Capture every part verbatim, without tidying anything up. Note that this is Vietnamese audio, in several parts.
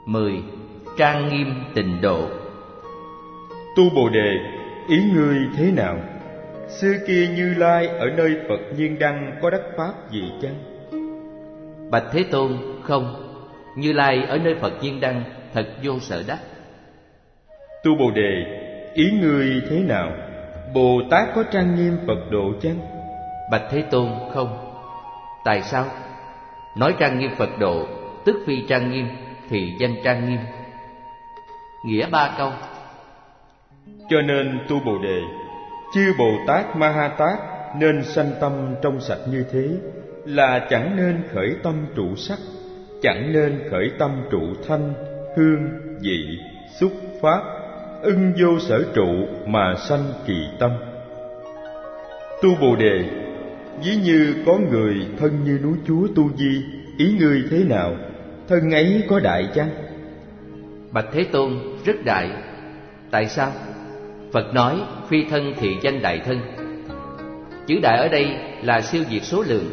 Mười. Trang nghiêm tịnh độ. Tu Bồ Đề, ý ngươi thế nào? Xưa kia Như Lai ở nơi Phật Nhiên Đăng có đắc pháp gì chăng? Bạch Thế Tôn, không. Như Lai ở nơi Phật Nhiên Đăng thật vô sở đắc. Tu Bồ Đề, ý ngươi thế nào? Bồ Tát có trang nghiêm Phật độ chăng? Bạch Thế Tôn, không. Tại sao? Nói trang nghiêm Phật độ, tức phi trang nghiêm, thì danh trang nghiêm. Nghĩa ba câu. Cho nên Tu Bồ Đề, chư Bồ Tát Ma Ha Tát nên sanh tâm trong sạch như thế, là chẳng nên khởi tâm trụ sắc, chẳng nên khởi tâm trụ thanh, hương, vị, xúc, pháp, ưng vô sở trụ mà sanh kỳ tâm. Tu Bồ Đề, ví như có người thân như núi Chúa Tu Di, ý ngươi thế nào? Thân ấy có đại chăng? Bạch Thế Tôn, rất đại. Tại sao? Phật nói phi thân thì danh đại thân. Chữ đại ở đây là siêu việt số lượng.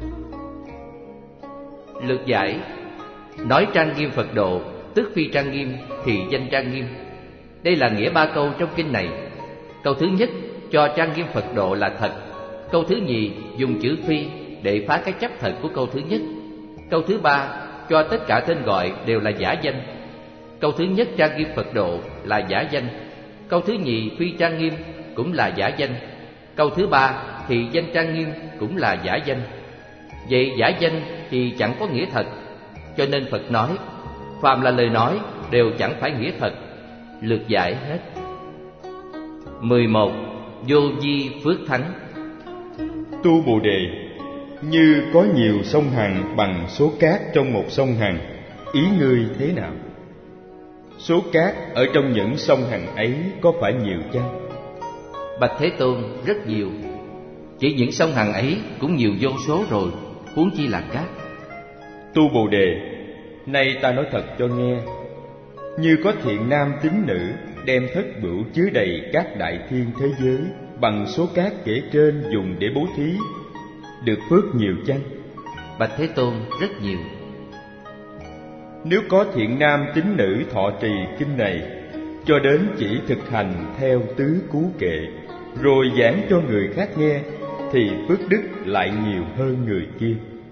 Lược giải: nói trang nghiêm Phật độ, tức phi trang nghiêm thì danh trang nghiêm. Đây là nghĩa ba câu trong kinh này. Câu thứ nhất cho trang nghiêm Phật độ là thật. Câu thứ nhì dùng chữ phi để phá cái chấp thật của câu thứ nhất. Câu thứ ba cho tất cả tên gọi đều là giả danh. Câu thứ nhất trang nghiêm Phật độ là giả danh. Câu thứ nhì phi trang nghiêm cũng là giả danh. Câu thứ ba thì danh trang nghiêm cũng là giả danh. Vậy giả danh thì chẳng có nghĩa thật. Cho nên Phật nói phàm là lời nói đều chẳng phải nghĩa thật. Lược giải hết. Mười một. Vô vi phước thắng. Tu Bồ Đề, như có nhiều sông Hằng bằng số cát trong một sông Hằng, ý ngươi thế nào? Số cát ở trong những sông Hằng ấy có phải nhiều chăng? Bạch Thế Tôn, rất nhiều. Chỉ những sông Hằng ấy cũng nhiều vô số rồi, huống chi là cát. Tu Bồ Đề, nay ta nói thật cho nghe. Như có thiện nam tín nữ đem thất bửu chứa đầy các đại thiên thế giới bằng số cát kể trên dùng để bố thí, được phước nhiều chăng? Bạch Thế Tôn, rất nhiều. Nếu có thiện nam tín nữ thọ trì kinh này, cho đến chỉ thực hành theo tứ cú kệ, rồi giảng cho người khác nghe, thì phước đức lại nhiều hơn người kia.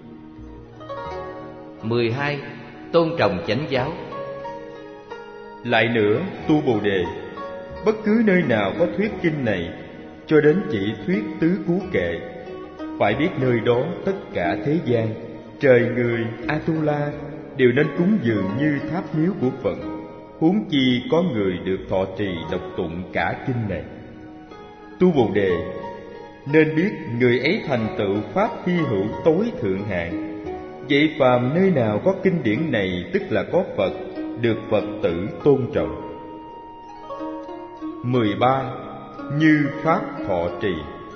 Mười hai. Tôn trọng chánh giáo. Lại nữa, Tu Bồ Đề, bất cứ nơi nào có thuyết kinh này, cho đến chỉ thuyết tứ cú kệ, phải biết nơi đó tất cả thế gian, trời người, Atula đều nên cúng dường như tháp miếu của Phật, huống chi có người được thọ trì đọc tụng cả kinh này. Tu Bồ Đề, nên biết người ấy thành tựu pháp hy hữu tối thượng hạng. Vậy phàm nơi nào có kinh điển này tức là có Phật, được Phật tử tôn trọng. Mười ba. Như pháp thọ trì.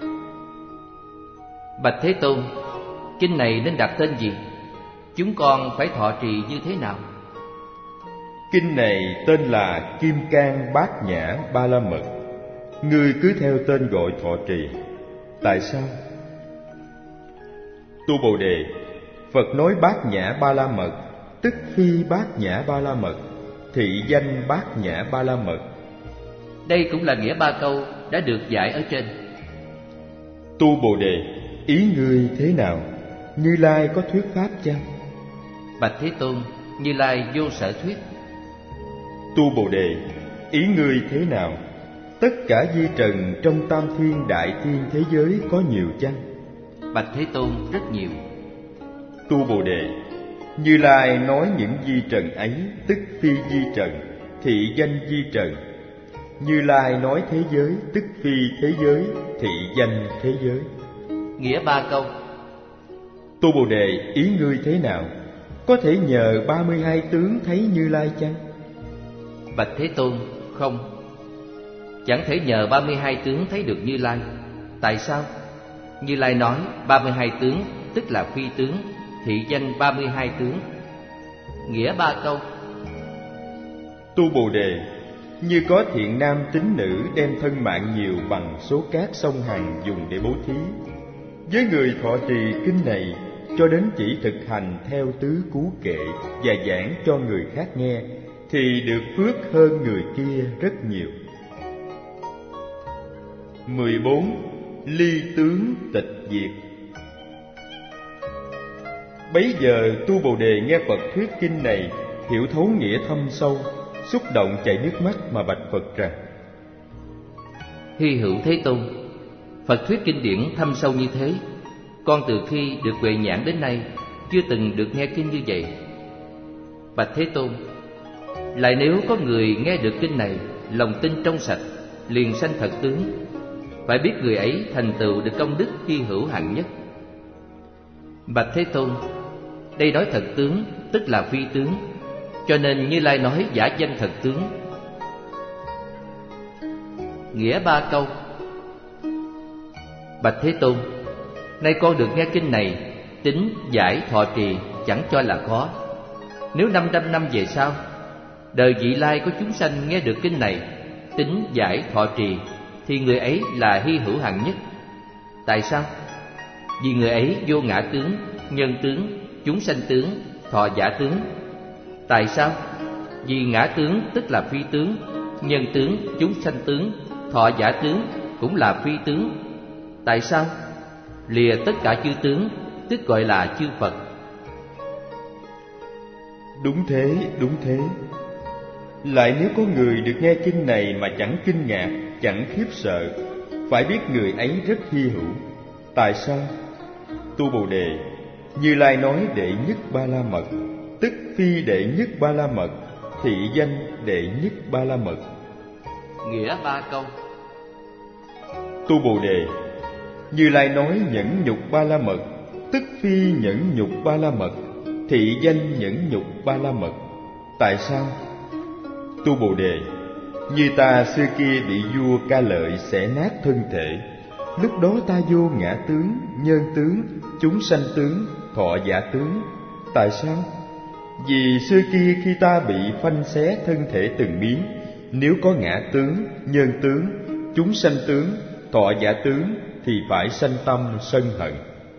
Bạch Thế Tôn, kinh này nên đặt tên gì? Chúng con phải thọ trì như thế nào? Kinh này tên là Kim Cang Bát Nhã Ba La Mật. Ngươi cứ theo tên gọi thọ trì. Tại sao? Tu Bồ Đề, Phật nói Bát Nhã Ba La Mật, tức phi Bát Nhã Ba La Mật, thị danh Bát Nhã Ba La Mật. Đây cũng là nghĩa ba câu đã được giải ở trên. Tu Bồ Đề, ý ngươi thế nào? Như Lai có thuyết pháp chăng? Bạch Thế Tôn, Như Lai vô sở thuyết. Tu Bồ Đề, ý ngươi thế nào? Tất cả di trần trong tam thiên đại thiên thế giới có nhiều chăng? Bạch Thế Tôn, rất nhiều. Tu Bồ Đề, Như Lai nói những di trần ấy tức phi di trần, thị danh di trần. Như Lai nói thế giới tức phi thế giới, thị danh thế giới. Nghĩa ba câu. Tu Bồ Đề, ý ngươi thế nào? Có thể nhờ ba mươi hai tướng thấy Như Lai chăng? Bạch Thế Tôn, không. Chẳng thể nhờ ba mươi hai tướng thấy được Như Lai. Tại sao? Như Lai nói ba mươi hai tướng tức là phi tướng, thị danh ba mươi hai tướng. Nghĩa ba câu. Tu Bồ Đề, như có thiện nam tín nữ đem thân mạng nhiều bằng số cát sông Hằng dùng để bố thí, với người thọ trì kinh này cho đến chỉ thực hành theo tứ cú kệ và giảng cho người khác nghe, thì được phước hơn người kia rất nhiều. mười bốn. Ly tướng tịch diệt. Bấy giờ Tu Bồ Đề nghe Phật thuyết kinh này, hiểu thấu nghĩa thâm sâu, xúc động chảy nước mắt mà bạch Phật rằng: Hy hữu Thế Tôn, Phật thuyết kinh điển thâm sâu như thế, con từ khi được huệ nhãn đến nay chưa từng được nghe kinh như vậy. Bạch Thế Tôn, lại nếu có người nghe được kinh này, lòng tin trong sạch, liền sanh thật tướng, phải biết người ấy thành tựu được công đức hy hữu hạng nhất. Bạch Thế Tôn, đây nói thật tướng tức là phi tướng, cho nên Như Lai nói giả danh thật tướng. Nghĩa ba câu. Bạch Thế Tôn, nay con được nghe kinh này, tính giải thọ trì chẳng cho là khó. Nếu năm trăm năm về sau, đời vị lai có chúng sanh nghe được kinh này, tính giải thọ trì, thì người ấy là hy hữu hạng nhất. Tại sao? Vì người ấy vô ngã tướng, nhân tướng, chúng sanh tướng, thọ giả tướng. Tại sao? Vì ngã tướng tức là phi tướng, nhân tướng, chúng sanh tướng, thọ giả tướng cũng là phi tướng. Tại sao? Lìa tất cả chư tướng, tức gọi là chư Phật. Đúng thế, đúng thế. Lại nếu có người được nghe kinh này mà chẳng kinh ngạc, chẳng khiếp sợ, phải biết người ấy rất hy hữu. Tại sao? Tu Bồ Đề, Như Lai nói đệ nhất ba la mật, tức phi đệ nhất ba la mật, thị danh đệ nhất ba la mật. Nghĩa ba câu. Tu Bồ Đề, Như Lai nói nhẫn nhục ba la mật, tức phi nhẫn nhục ba la mật, thị danh nhẫn nhục ba la mật. Tại sao? Tu Bồ Đề, như ta xưa kia bị vua Ca Lợi xẻ nát thân thể, lúc đó ta vô ngã tướng, nhân tướng, chúng sanh tướng, thọ giả tướng. Tại sao? Vì xưa kia khi ta bị phanh xé thân thể từng miếng, nếu có ngã tướng, nhân tướng, chúng sanh tướng, thọ giả tướng, thì phải sanh tâm sân hận.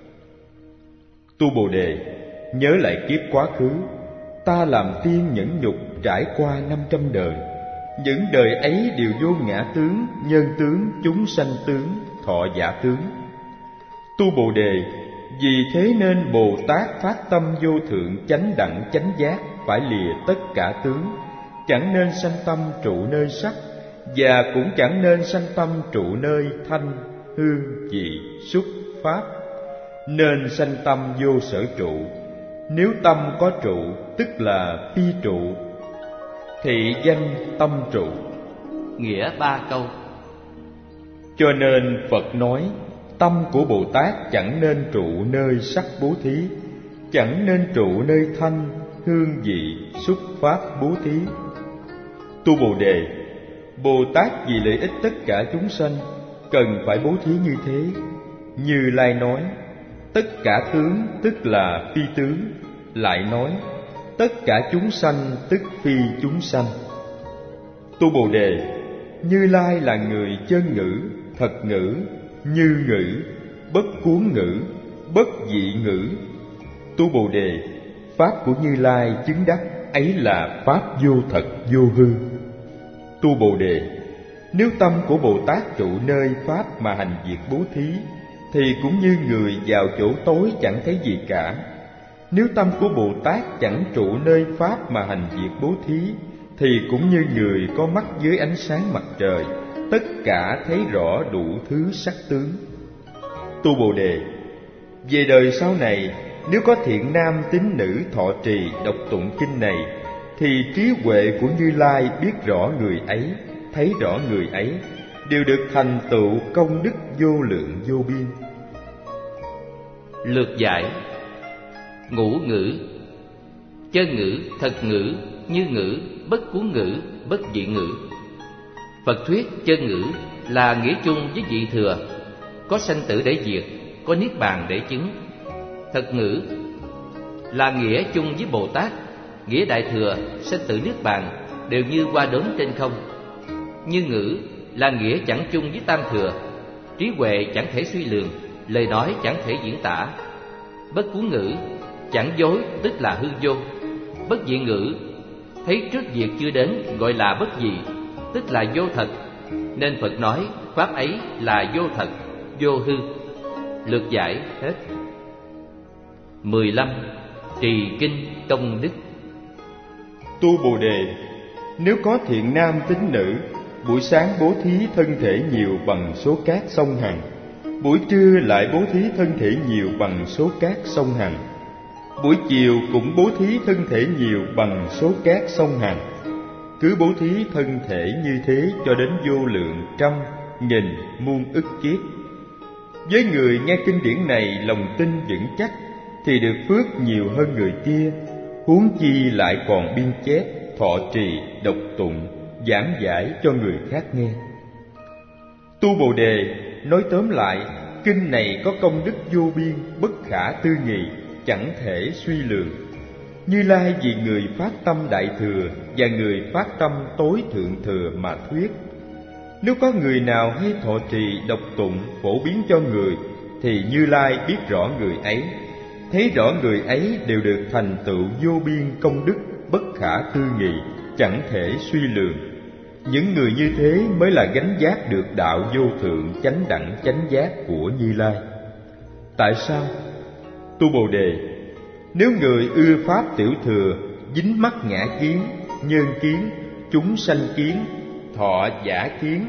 Tu Bồ Đề, nhớ lại kiếp quá khứ, ta làm tiên nhẫn nhục trải qua năm trăm đời. Những đời ấy đều vô ngã tướng, nhân tướng, chúng sanh tướng, thọ giả tướng. Tu Bồ Đề, vì thế nên Bồ Tát phát tâm vô thượng chánh đẳng chánh giác, phải lìa tất cả tướng, chẳng nên sanh tâm trụ nơi sắc, và cũng chẳng nên sanh tâm trụ nơi thanh, hương, vị, xúc, pháp, nên sanh tâm vô sở trụ. Nếu tâm có trụ, tức là phi trụ, thị danh tâm trụ. Nghĩa ba câu. Cho nên Phật nói, tâm của Bồ Tát chẳng nên trụ nơi sắc bố thí, chẳng nên trụ nơi thanh, hương, vị, xúc, pháp bố thí. Tu Bồ Đề, Bồ Tát vì lợi ích tất cả chúng sanh, cần phải bố thí như thế. Như Lai nói, tất cả tướng tức là phi tướng, lại nói, tất cả chúng sanh tức phi chúng sanh. Tu Bồ Đề, Như Lai là người chân ngữ, thật ngữ, như ngữ, bất cuốn ngữ, bất dị ngữ. Tu Bồ Đề, pháp của Như Lai chứng đắc ấy là pháp vô thật vô hư. Tu Bồ Đề, nếu tâm của Bồ Tát trụ nơi pháp mà hành việc bố thí, thì cũng như người vào chỗ tối chẳng thấy gì cả. Nếu tâm của Bồ Tát chẳng trụ nơi pháp mà hành việc bố thí, thì cũng như người có mắt dưới ánh sáng mặt trời, tất cả thấy rõ đủ thứ sắc tướng. Tu Bồ Đề, về đời sau này, nếu có thiện nam tín nữ thọ trì đọc tụng kinh này, thì trí huệ của Như Lai biết rõ người ấy, thấy rõ người ấy, đều được thành tựu công đức vô lượng vô biên. Lược giải. Ngũ ngữ. Chân ngữ, thật ngữ, như ngữ, bất cuốn ngữ, bất dị ngữ. Phật thuyết chân ngữ là nghĩa chung với vị thừa, có sanh tử để diệt, có niết bàn để chứng. Thật ngữ là nghĩa chung với Bồ Tát, nghĩa đại thừa, sanh tử niết bàn đều như hoa đốm trên không. Như ngữ là nghĩa chẳng chung với tam thừa, trí huệ chẳng thể suy lường, lời nói chẳng thể diễn tả. Bất cú ngữ, chẳng dối tức là hư vô. Bất dị ngữ, thấy trước việc chưa đến gọi là bất dị, tức là vô thật. Nên Phật nói pháp ấy là vô thật, vô hư. Lược giải hết. mười lăm. Trì kinh công đức. Tu Bồ Đề, nếu có thiện nam tín nữ, buổi sáng bố thí thân thể nhiều bằng số cát sông Hằng, buổi trưa lại bố thí thân thể nhiều bằng số cát sông Hằng, buổi chiều cũng bố thí thân thể nhiều bằng số cát sông Hằng. Cứ bố thí thân thể như thế cho đến vô lượng trăm, nghìn, muôn ức kiếp. Với người nghe kinh điển này lòng tin vững chắc thì được phước nhiều hơn người kia, huống chi lại còn biên chép, thọ trì, đọc tụng, giảng giải cho người khác nghe. Tu Bồ Đề, nói tóm lại, kinh này có công đức vô biên, bất khả tư nghị, chẳng thể suy lường. Như Lai vì người phát tâm đại thừa và người phát tâm tối thượng thừa mà thuyết. Nếu có người nào hay thọ trì, đọc tụng, phổ biến cho người, thì Như Lai biết rõ người ấy, thấy rõ người ấy đều được thành tựu vô biên công đức bất khả tư nghị, chẳng thể suy lường. Những người như thế mới là gánh vác được đạo vô thượng chánh đẳng chánh giác của Như Lai. Tại sao? Tu Bồ Đề, nếu người ưa pháp tiểu thừa, dính mắc ngã kiến, nhân kiến, chúng sanh kiến, thọ giả kiến,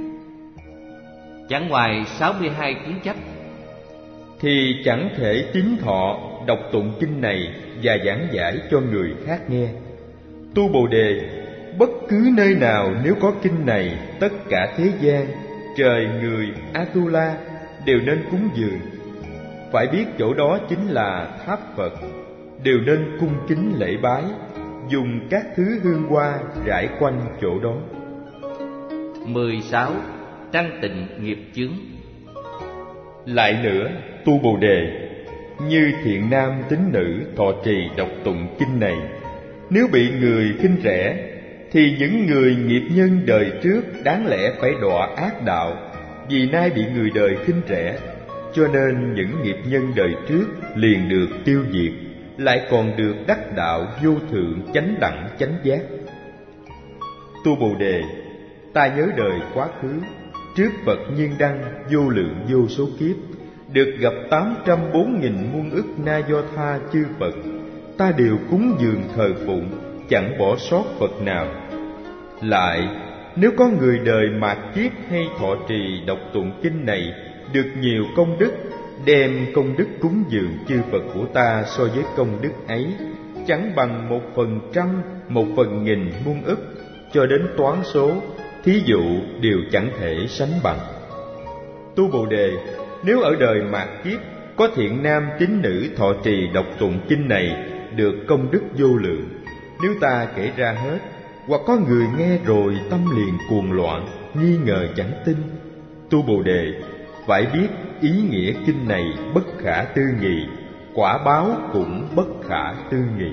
chẳng ngoài sáu mươi hai kiến chấp, thì chẳng thể tín thọ, đọc tụng kinh này và giảng giải cho người khác nghe. Tu Bồ Đề, bất cứ nơi nào nếu có kinh này, tất cả thế gian, trời, người, Atula đều nên cúng dường. Phải biết chỗ đó chính là tháp Phật, đều nên cung kính lễ bái, dùng các thứ hương hoa rải quanh chỗ đó. mười sáu. Trăng tịnh nghiệp chướng. Lại nữa, Tu Bồ Đề, như thiện nam tín nữ thọ trì đọc tụng kinh này, nếu bị người khinh rẻ, thì những người nghiệp nhân đời trước đáng lẽ phải đọa ác đạo, vì nay bị người đời khinh rẻ, cho nên những nghiệp nhân đời trước liền được tiêu diệt, lại còn được đắc đạo vô thượng chánh đẳng chánh giác. Tu Bồ Đề, ta nhớ đời quá khứ, trước Phật Nhiên Đăng vô lượng vô số kiếp, được gặp tám trăm bốn nghìn muôn ức na do tha chư Phật, ta đều cúng dường thờ phụng, chẳng bỏ sót Phật nào. Lại, nếu có người đời mạt kiếp hay thọ trì đọc tụng kinh này, được nhiều công đức, đem công đức cúng dường chư Phật của ta so với công đức ấy, chẳng bằng một phần trăm, một phần nghìn muôn ức, cho đến toán số, thí dụ đều chẳng thể sánh bằng. Tu Bồ Đề, nếu ở đời mạt kiếp có thiện nam tín nữ thọ trì đọc tụng kinh này, được công đức vô lượng, nếu ta kể ra hết, hoặc có người nghe rồi tâm liền cuồng loạn, nghi ngờ chẳng tin. Tu Bồ Đề, phải biết ý nghĩa kinh này bất khả tư nghị, quả báo cũng bất khả tư nghị.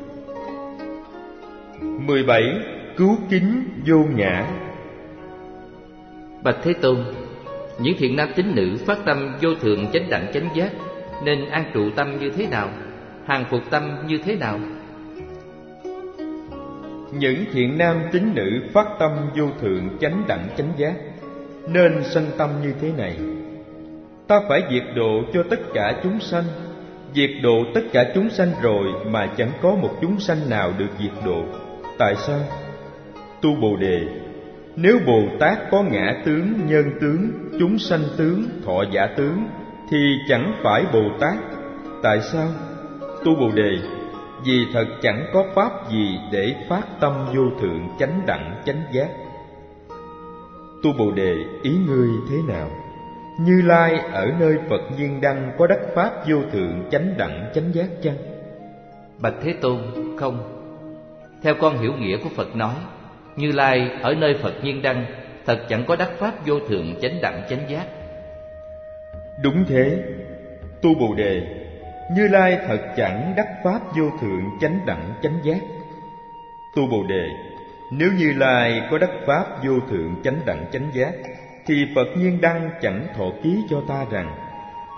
mười bảy. Cứu kính vô ngã. Bạch Thế Tôn, những thiện nam tín nữ phát tâm vô thượng chánh đẳng chánh giác nên an trụ tâm như thế nào, hàng phục tâm như thế nào? Những thiện nam tín nữ phát tâm vô thượng chánh đẳng chánh giác nên sanh tâm như thế này: ta phải diệt độ cho tất cả chúng sanh. Diệt độ tất cả chúng sanh rồi mà chẳng có một chúng sanh nào được diệt độ. Tại sao? Tu Bồ Đề, nếu Bồ Tát có ngã tướng, nhân tướng, chúng sanh tướng, thọ giả tướng, thì chẳng phải Bồ Tát. Tại sao? Tu Bồ Đề, vì thật chẳng có pháp gì để phát tâm vô thượng chánh đẳng chánh giác. Tu Bồ Đề, ý ngươi thế nào? Như Lai ở nơi Phật Nhiên Đăng có đắc pháp vô thượng chánh đẳng chánh giác chăng? Bạch Thế Tôn, không. Theo con hiểu nghĩa của Phật nói, Như Lai ở nơi Phật Nhiên Đăng thật chẳng có đắc pháp vô thượng chánh đẳng chánh giác. Đúng thế. Tu Bồ Đề, Như Lai thật chẳng đắc pháp vô thượng chánh đẳng chánh giác. Tu Bồ Đề, nếu Như Lai có đắc pháp vô thượng chánh đẳng chánh giác, thì Phật Nhiên Đăng chẳng thọ ký cho ta rằng: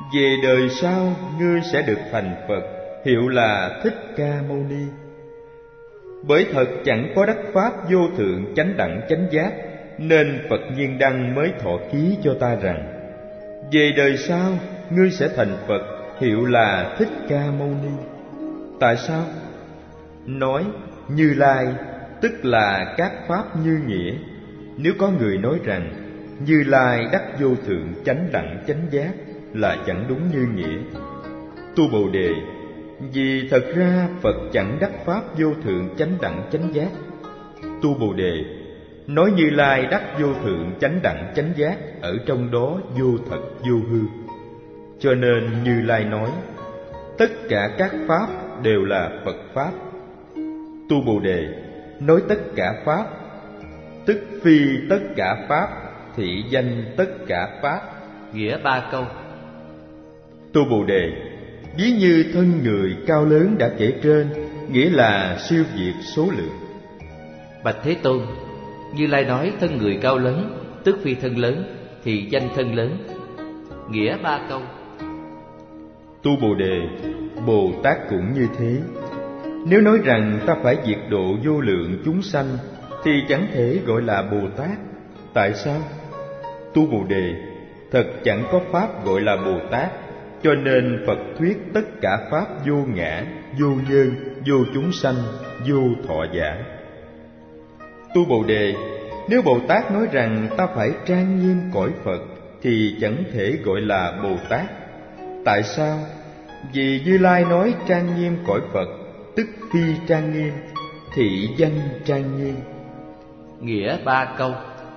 Về đời sau ngươi sẽ được thành Phật, hiệu là Thích Ca Mâu Ni. Bởi thật chẳng có đắc pháp vô thượng chánh đẳng chánh giác, nên Phật Nhiên Đăng mới thọ ký cho ta rằng: về đời sau ngươi sẽ thành Phật, hiệu là Thích Ca Mâu Ni. Tại sao? Nói Như Lai tức là các pháp như nghĩa. Nếu có người nói rằng Như Lai đắc vô thượng chánh đẳng chánh giác là chẳng đúng như nghĩa. Tu Bồ Đề, vì thật ra Phật chẳng đắc pháp vô thượng chánh đẳng chánh giác. Tu Bồ Đề, nói Như Lai đắc vô thượng chánh đẳng chánh giác, ở trong đó vô thật vô hư. Cho nên Như Lai nói tất cả các pháp đều là Phật pháp. Tu Bồ Đề, nói tất cả pháp tức phi tất cả pháp, thị danh tất cả pháp. Nghĩa ba câu. Tu Bồ Đề, ví như thân người cao lớn đã kể trên, nghĩa là siêu việt số lượng. Bạch Thế Tôn, Như Lai nói thân người cao lớn tức phi thân lớn, thì danh thân lớn. Nghĩa ba câu. Tu Bồ Đề, Bồ Tát cũng như thế. Nếu nói rằng ta phải diệt độ vô lượng chúng sanh, thì chẳng thể gọi là Bồ Tát. Tại sao? Tu Bồ Đề, thật chẳng có pháp gọi là Bồ Tát, cho nên Phật thuyết tất cả pháp vô ngã, vô nhân, vô chúng sanh, vô thọ giả. Tu Bồ Đề, nếu Bồ Tát nói rằng ta phải trang nghiêm cõi Phật, thì chẳng thể gọi là Bồ Tát. Tại sao? Vì Như Lai nói trang nghiêm cõi Phật tức phi trang nghiêm, thị danh trang nghiêm. Nghĩa ba câu.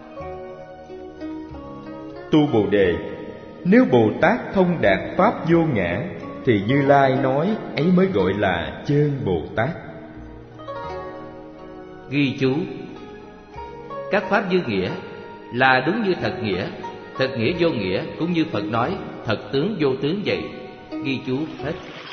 Tu Bồ Đề, nếu Bồ Tát thông đạt pháp vô ngã, thì Như Lai nói ấy mới gọi là chân Bồ Tát. Ghi chú: các pháp vô nghĩa là đúng như thật nghĩa, thật nghĩa vô nghĩa cũng như Phật nói thật tướng vô tướng vậy. Ghi chú hết.